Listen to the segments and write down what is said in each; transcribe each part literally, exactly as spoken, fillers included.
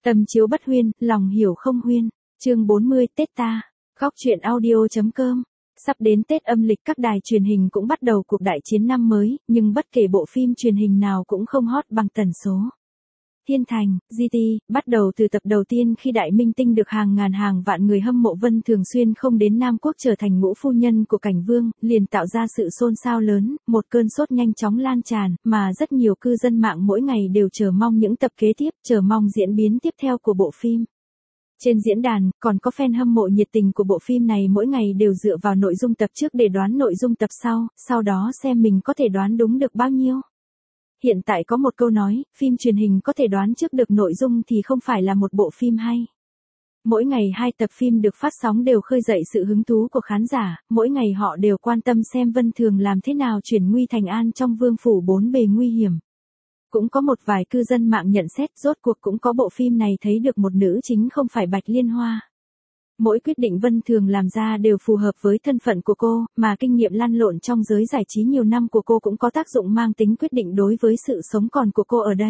Tâm chiếu bất huyên, lòng hiểu không huyên. Chương bốn mươi Tết ta. Góc truyện audio.com. Sắp đến Tết âm lịch, các đài truyền hình cũng bắt đầu cuộc đại chiến năm mới, nhưng bất kể bộ phim truyền hình nào cũng không hot bằng tần số. Thiên Thành, giê tê, bắt đầu từ tập đầu tiên khi đại minh tinh được hàng ngàn hàng vạn người hâm mộ Vân thường xuyên không đến Nam Quốc trở thành ngũ phu nhân của Cảnh Vương, liền tạo ra sự xôn xao lớn, một cơn sốt nhanh chóng lan tràn, mà rất nhiều cư dân mạng mỗi ngày đều chờ mong những tập kế tiếp, chờ mong diễn biến tiếp theo của bộ phim. Trên diễn đàn, còn có fan hâm mộ nhiệt tình của bộ phim này mỗi ngày đều dựa vào nội dung tập trước để đoán nội dung tập sau, sau đó xem mình có thể đoán đúng được bao nhiêu. Hiện tại có một câu nói, phim truyền hình có thể đoán trước được nội dung thì không phải là một bộ phim hay. Mỗi ngày hai tập phim được phát sóng đều khơi dậy sự hứng thú của khán giả, mỗi ngày họ đều quan tâm xem Vân Thường làm thế nào chuyển nguy thành an trong vương phủ bốn bề nguy hiểm. Cũng có một vài cư dân mạng nhận xét rốt cuộc cũng có bộ phim này thấy được một nữ chính không phải Bạch Liên Hoa. Mỗi quyết định Vân Thường làm ra đều phù hợp với thân phận của cô, mà kinh nghiệm lăn lộn trong giới giải trí nhiều năm của cô cũng có tác dụng mang tính quyết định đối với sự sống còn của cô ở đây.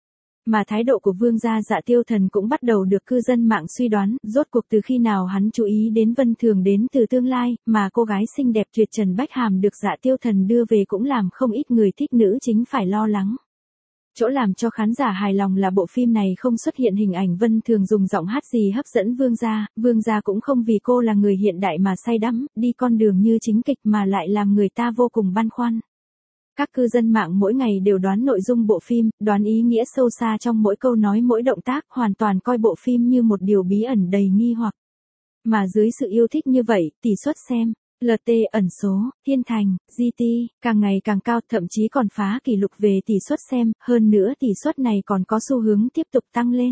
Mà thái độ của Vương gia Dạ Tiêu Thần cũng bắt đầu được cư dân mạng suy đoán, rốt cuộc từ khi nào hắn chú ý đến Vân Thường đến từ tương lai, mà cô gái xinh đẹp tuyệt trần Bách Hàm được Dạ Tiêu Thần đưa về cũng làm không ít người thích nữ chính phải lo lắng. Chỗ làm cho khán giả hài lòng là bộ phim này không xuất hiện hình ảnh Vân Thường dùng giọng hát gì hấp dẫn Vương gia, Vương gia cũng không vì cô là người hiện đại mà say đắm, đi con đường như chính kịch mà lại làm người ta vô cùng băn khoăn. Các cư dân mạng mỗi ngày đều đoán nội dung bộ phim, đoán ý nghĩa sâu xa trong mỗi câu nói mỗi động tác, hoàn toàn coi bộ phim như một điều bí ẩn đầy nghi hoặc. Mà dưới sự yêu thích như vậy, tỷ suất xem lờ tê ẩn số, Thiên Thành, giê tê, càng ngày càng cao, thậm chí còn phá kỷ lục về tỷ suất xem, hơn nữa tỷ suất này còn có xu hướng tiếp tục tăng lên.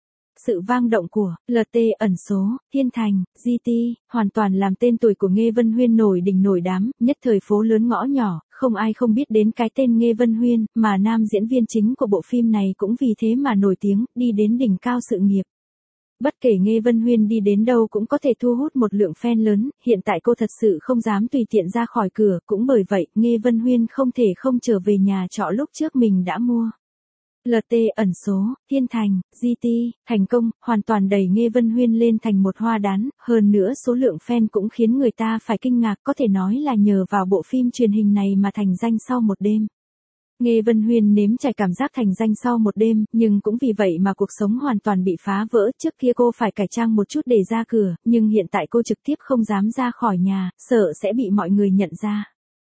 Sự vang động của lờ tê ẩn số, Thiên Thành, giê tê, hoàn toàn làm tên tuổi của Nghê Vân Huyên nổi đỉnh nổi đám, nhất thời phố lớn ngõ nhỏ, không ai không biết đến cái tên Nghê Vân Huyên, mà nam diễn viên chính của bộ phim này cũng vì thế mà nổi tiếng, đi đến đỉnh cao sự nghiệp. Bất kể Nghê Vân Huyên đi đến đâu cũng có thể thu hút một lượng fan lớn, hiện tại cô thật sự không dám tùy tiện ra khỏi cửa, cũng bởi vậy, Nghê Vân Huyên không thể không trở về nhà trọ lúc trước mình đã mua. lờ tê ẩn số, Thiên Thành, giê tê, thành công, hoàn toàn đẩy Nghê Vân Huyên lên thành một hoa đán, hơn nữa số lượng fan cũng khiến người ta phải kinh ngạc, có thể nói là nhờ vào bộ phim truyền hình này mà thành danh sau một đêm. Nghê Vân Huyên nếm trải cảm giác thành danh sau một đêm, nhưng cũng vì vậy mà cuộc sống hoàn toàn bị phá vỡ, trước kia cô phải cải trang một chút để ra cửa, nhưng hiện tại cô trực tiếp không dám ra khỏi nhà, sợ sẽ bị mọi người nhận ra.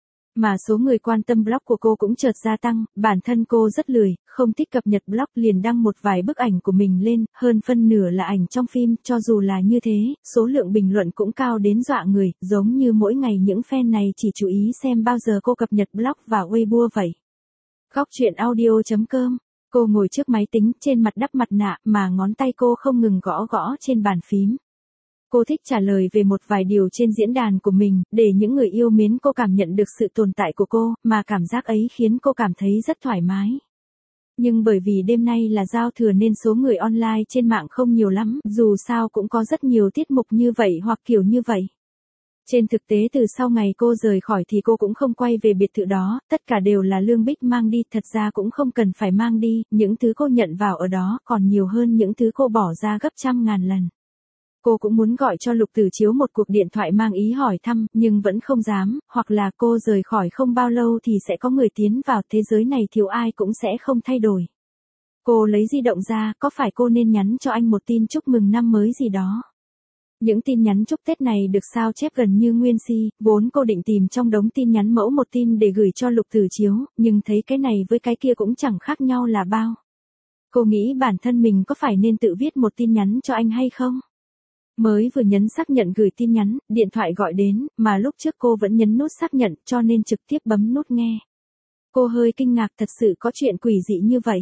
Mà số người quan tâm blog của cô cũng chợt gia tăng, bản thân cô rất lười, không thích cập nhật blog liền đăng một vài bức ảnh của mình lên, hơn phân nửa là ảnh trong phim, cho dù là như thế, số lượng bình luận cũng cao đến dọa người, giống như mỗi ngày những fan này chỉ chú ý xem bao giờ cô cập nhật blog và Weibo vậy. Góc truyện audio.com. Cô ngồi trước máy tính, trên mặt đắp mặt nạ, mà ngón tay cô không ngừng gõ gõ trên bàn phím. Cô thích trả lời về một vài điều trên diễn đàn của mình, để những người yêu mến cô cảm nhận được sự tồn tại của cô, mà cảm giác ấy khiến cô cảm thấy rất thoải mái. Nhưng bởi vì đêm nay là giao thừa nên số người online trên mạng không nhiều lắm, dù sao cũng có rất nhiều tiết mục như vậy hoặc kiểu như vậy. Trên thực tế từ sau ngày cô rời khỏi thì cô cũng không quay về biệt thự đó, tất cả đều là Lương Bích mang đi, thật ra cũng không cần phải mang đi, những thứ cô nhận vào ở đó còn nhiều hơn những thứ cô bỏ ra gấp trăm ngàn lần. Cô cũng muốn gọi cho Lục Tử Chiếu một cuộc điện thoại mang ý hỏi thăm, nhưng vẫn không dám, hoặc là cô rời khỏi không bao lâu thì sẽ có người tiến vào, thế giới này thiếu ai cũng sẽ không thay đổi. Cô lấy di động ra, có phải cô nên nhắn cho anh một tin chúc mừng năm mới gì đó? Những tin nhắn chúc Tết này được sao chép gần như nguyên si, vốn cô định tìm trong đống tin nhắn mẫu một tin để gửi cho Lục Tử Chiếu, nhưng thấy cái này với cái kia cũng chẳng khác nhau là bao. Cô nghĩ bản thân mình có phải nên tự viết một tin nhắn cho anh hay không? Mới vừa nhấn xác nhận gửi tin nhắn, điện thoại gọi đến, mà lúc trước cô vẫn nhấn nút xác nhận cho nên trực tiếp bấm nút nghe. Cô hơi kinh ngạc, thật sự có chuyện quỷ dị như vậy.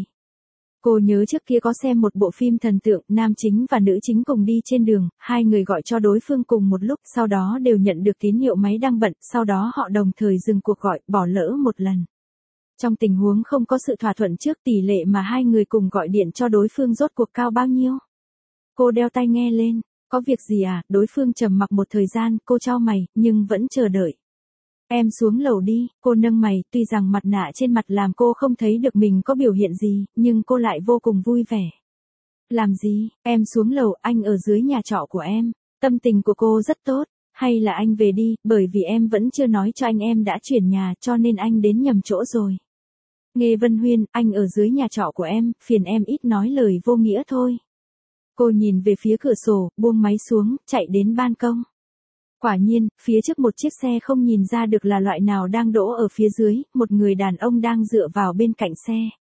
Cô nhớ trước kia có xem một bộ phim thần tượng, nam chính và nữ chính cùng đi trên đường, hai người gọi cho đối phương cùng một lúc, sau đó đều nhận được tín hiệu máy đang bận, sau đó họ đồng thời dừng cuộc gọi, bỏ lỡ một lần. Trong tình huống không có sự thỏa thuận trước, tỷ lệ mà hai người cùng gọi điện cho đối phương rốt cuộc cao bao nhiêu? Cô đeo tai nghe lên, có việc gì à? Đối phương trầm mặc một thời gian, cô chau mày, nhưng vẫn chờ đợi. Em xuống lầu đi, cô nâng mày, tuy rằng mặt nạ trên mặt làm cô không thấy được mình có biểu hiện gì, nhưng cô lại vô cùng vui vẻ. Làm gì, em xuống lầu, anh ở dưới nhà trọ của em. Tâm tình của cô rất tốt. Hay là anh về đi, bởi vì em vẫn chưa nói cho anh em đã chuyển nhà cho nên anh đến nhầm chỗ rồi. Nghe Vân Huyên, anh ở dưới nhà trọ của em, phiền em ít nói lời vô nghĩa thôi. Cô nhìn về phía cửa sổ, buông máy xuống, chạy đến ban công. Quả nhiên, phía trước một chiếc xe không nhìn ra được là loại nào đang đỗ ở phía dưới, một người đàn ông đang dựa vào bên cạnh xe.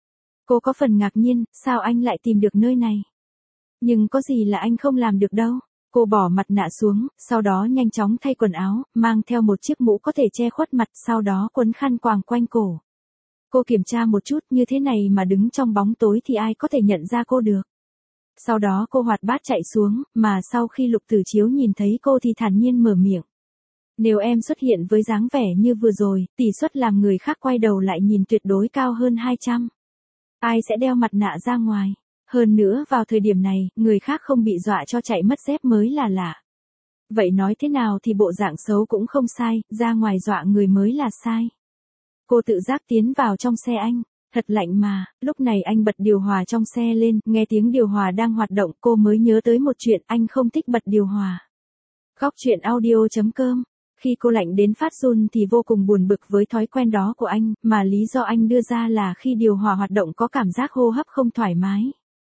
Cô có phần ngạc nhiên, sao anh lại tìm được nơi này? Nhưng có gì là anh không làm được đâu. Cô bỏ mặt nạ xuống, sau đó nhanh chóng thay quần áo, mang theo một chiếc mũ có thể che khuất mặt, sau đó quấn khăn quàng quanh cổ. Cô kiểm tra một chút, như thế này mà đứng trong bóng tối thì ai có thể nhận ra cô được. Sau đó cô hoạt bát chạy xuống, mà sau khi Lục Tử Chiếu nhìn thấy cô thì thản nhiên mở miệng. Nếu em xuất hiện với dáng vẻ như vừa rồi, tỷ suất làm người khác quay đầu lại nhìn tuyệt đối cao hơn hai trăm. Ai sẽ đeo mặt nạ ra ngoài? Hơn nữa vào thời điểm này, người khác không bị dọa cho chạy mất dép mới là lạ. Vậy nói thế nào thì bộ dạng xấu cũng không sai, ra ngoài dọa người mới là sai. Cô tự giác tiến vào trong xe anh. Thật lạnh mà, lúc này anh bật điều hòa trong xe lên, nghe tiếng điều hòa đang hoạt động, cô mới nhớ tới một chuyện, anh không thích bật điều hòa. Góc truyện audio chấm com. Khi cô lạnh đến phát run thì vô cùng buồn bực với thói quen đó của anh, mà lý do anh đưa ra là khi điều hòa hoạt động có cảm giác hô hấp không thoải mái.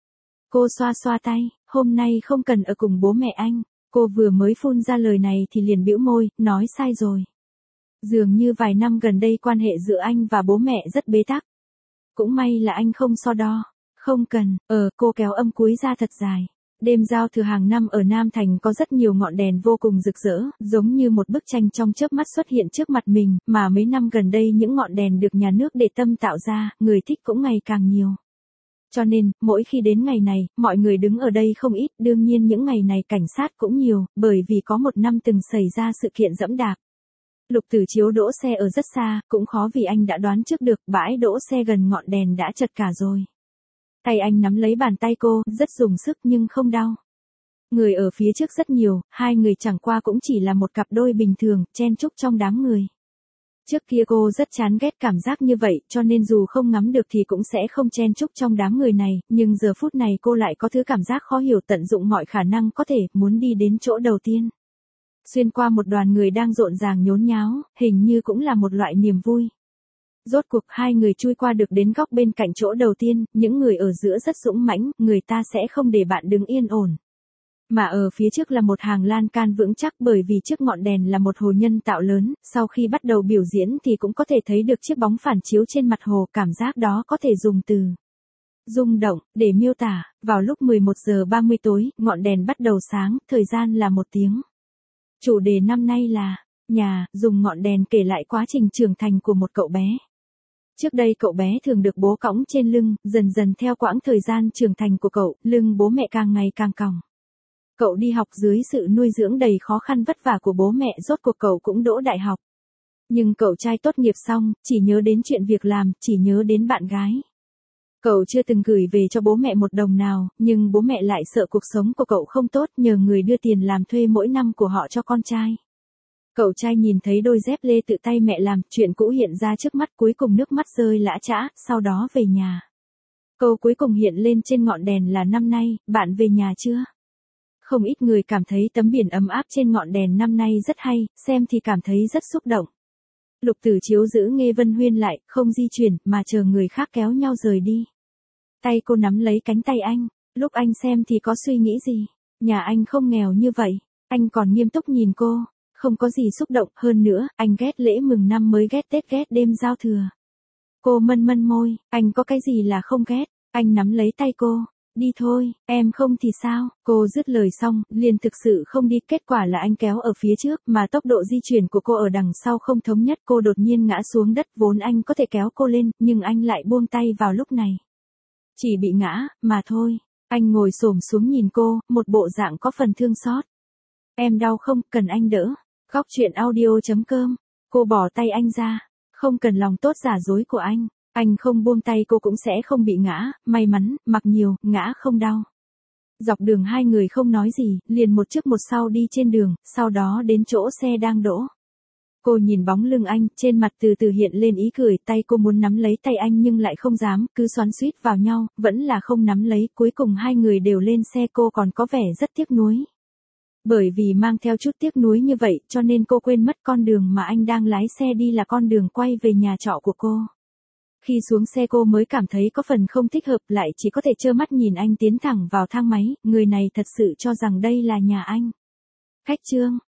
Cô xoa xoa tay, hôm nay không cần ở cùng bố mẹ anh. Cô vừa mới phun ra lời này thì liền bĩu môi, nói sai rồi. Dường như vài năm gần đây quan hệ giữa anh và bố mẹ rất bế tắc. Cũng may là anh không so đo. Không cần, ờ, cô kéo âm cuối ra thật dài. Đêm giao thừa hàng năm ở Nam Thành có rất nhiều ngọn đèn vô cùng rực rỡ, giống như một bức tranh trong chớp mắt xuất hiện trước mặt mình, mà mấy năm gần đây những ngọn đèn được nhà nước để tâm tạo ra, người thích cũng ngày càng nhiều. Cho nên, mỗi khi đến ngày này, mọi người đứng ở đây không ít, đương nhiên những ngày này cảnh sát cũng nhiều, bởi vì có một năm từng xảy ra sự kiện dẫm đạp. Lục Tử Chiếu đỗ xe ở rất xa, cũng khó vì anh đã đoán trước được, bãi đỗ xe gần ngọn đèn đã chật cả rồi. Tay anh nắm lấy bàn tay cô, rất dùng sức nhưng không đau. Người ở phía trước rất nhiều, hai người chẳng qua cũng chỉ là một cặp đôi bình thường, chen chúc trong đám người. Trước kia cô rất chán ghét cảm giác như vậy, cho nên dù không ngắm được thì cũng sẽ không chen chúc trong đám người này, nhưng giờ phút này cô lại có thứ cảm giác khó hiểu, tận dụng mọi khả năng có thể, muốn đi đến chỗ đầu tiên. Xuyên qua một đoàn người đang rộn ràng nhốn nháo, hình như cũng là một loại niềm vui. Rốt cuộc hai người chui qua được đến góc bên cạnh chỗ đầu tiên, những người ở giữa rất dũng mãnh, người ta sẽ không để bạn đứng yên ổn. Mà ở phía trước là một hàng lan can vững chắc, bởi vì trước ngọn đèn là một hồ nhân tạo lớn, sau khi bắt đầu biểu diễn thì cũng có thể thấy được chiếc bóng phản chiếu trên mặt hồ, cảm giác đó có thể dùng từ rung động để miêu tả. Vào lúc mười một giờ ba mươi tối, ngọn đèn bắt đầu sáng, thời gian là một tiếng. Chủ đề năm nay là nhà, dùng ngọn đèn kể lại quá trình trưởng thành của một cậu bé. Trước đây cậu bé thường được bố cõng trên lưng, dần dần theo quãng thời gian trưởng thành của cậu, lưng bố mẹ càng ngày càng còng. Cậu đi học dưới sự nuôi dưỡng đầy khó khăn vất vả của bố mẹ, rốt cuộc cậu cũng đỗ đại học. Nhưng cậu trai tốt nghiệp xong, chỉ nhớ đến chuyện việc làm, chỉ nhớ đến bạn gái. Cậu chưa từng gửi về cho bố mẹ một đồng nào, nhưng bố mẹ lại sợ cuộc sống của cậu không tốt, nhờ người đưa tiền làm thuê mỗi năm của họ cho con trai. Cậu trai nhìn thấy đôi dép lê tự tay mẹ làm, chuyện cũ hiện ra trước mắt, cuối cùng nước mắt rơi lã chã, sau đó về nhà. Câu cuối cùng hiện lên trên ngọn đèn là năm nay, bạn về nhà chưa? Không ít người cảm thấy tấm biển ấm áp trên ngọn đèn năm nay rất hay, xem thì cảm thấy rất xúc động. Lục Tử Chiếu giữ Nghe Vân Huyên lại, không di chuyển, mà chờ người khác kéo nhau rời đi. Tay cô nắm lấy cánh tay anh, lúc anh xem thì có suy nghĩ gì? Nhà anh không nghèo như vậy. Anh còn nghiêm túc nhìn cô, không có gì xúc động, hơn nữa, anh ghét lễ mừng năm mới, ghét Tết, ghét đêm giao thừa. Cô mân mân môi, anh có cái gì là không ghét? Anh nắm lấy tay cô. Đi thôi, em không thì sao? Cô dứt lời xong, liền thực sự không đi, kết quả là anh kéo ở phía trước, mà tốc độ di chuyển của cô ở đằng sau không thống nhất, cô đột nhiên ngã xuống đất, vốn anh có thể kéo cô lên, nhưng anh lại buông tay vào lúc này. Chỉ bị ngã, mà thôi. Anh ngồi xổm xuống nhìn cô, một bộ dạng có phần thương xót. Em đau không, cần anh đỡ. Góc truyện audio chấm com. Cô bỏ tay anh ra, không cần lòng tốt giả dối của anh. Anh không buông tay cô cũng sẽ không bị ngã, may mắn, mặc nhiều, ngã không đau. Dọc đường hai người không nói gì, liền một trước một sau đi trên đường, sau đó đến chỗ xe đang đỗ. Cô nhìn bóng lưng anh, trên mặt từ từ hiện lên ý cười, tay cô muốn nắm lấy tay anh nhưng lại không dám, cứ xoắn xuýt vào nhau, vẫn là không nắm lấy, cuối cùng hai người đều lên xe, cô còn có vẻ rất tiếc nuối. Bởi vì mang theo chút tiếc nuối như vậy, cho nên cô quên mất con đường mà anh đang lái xe đi là con đường quay về nhà trọ của cô. Khi xuống xe cô mới cảm thấy có phần không thích hợp, lại chỉ có thể trơ mắt nhìn anh tiến thẳng vào thang máy, người này thật sự cho rằng đây là nhà anh. Khách Trương,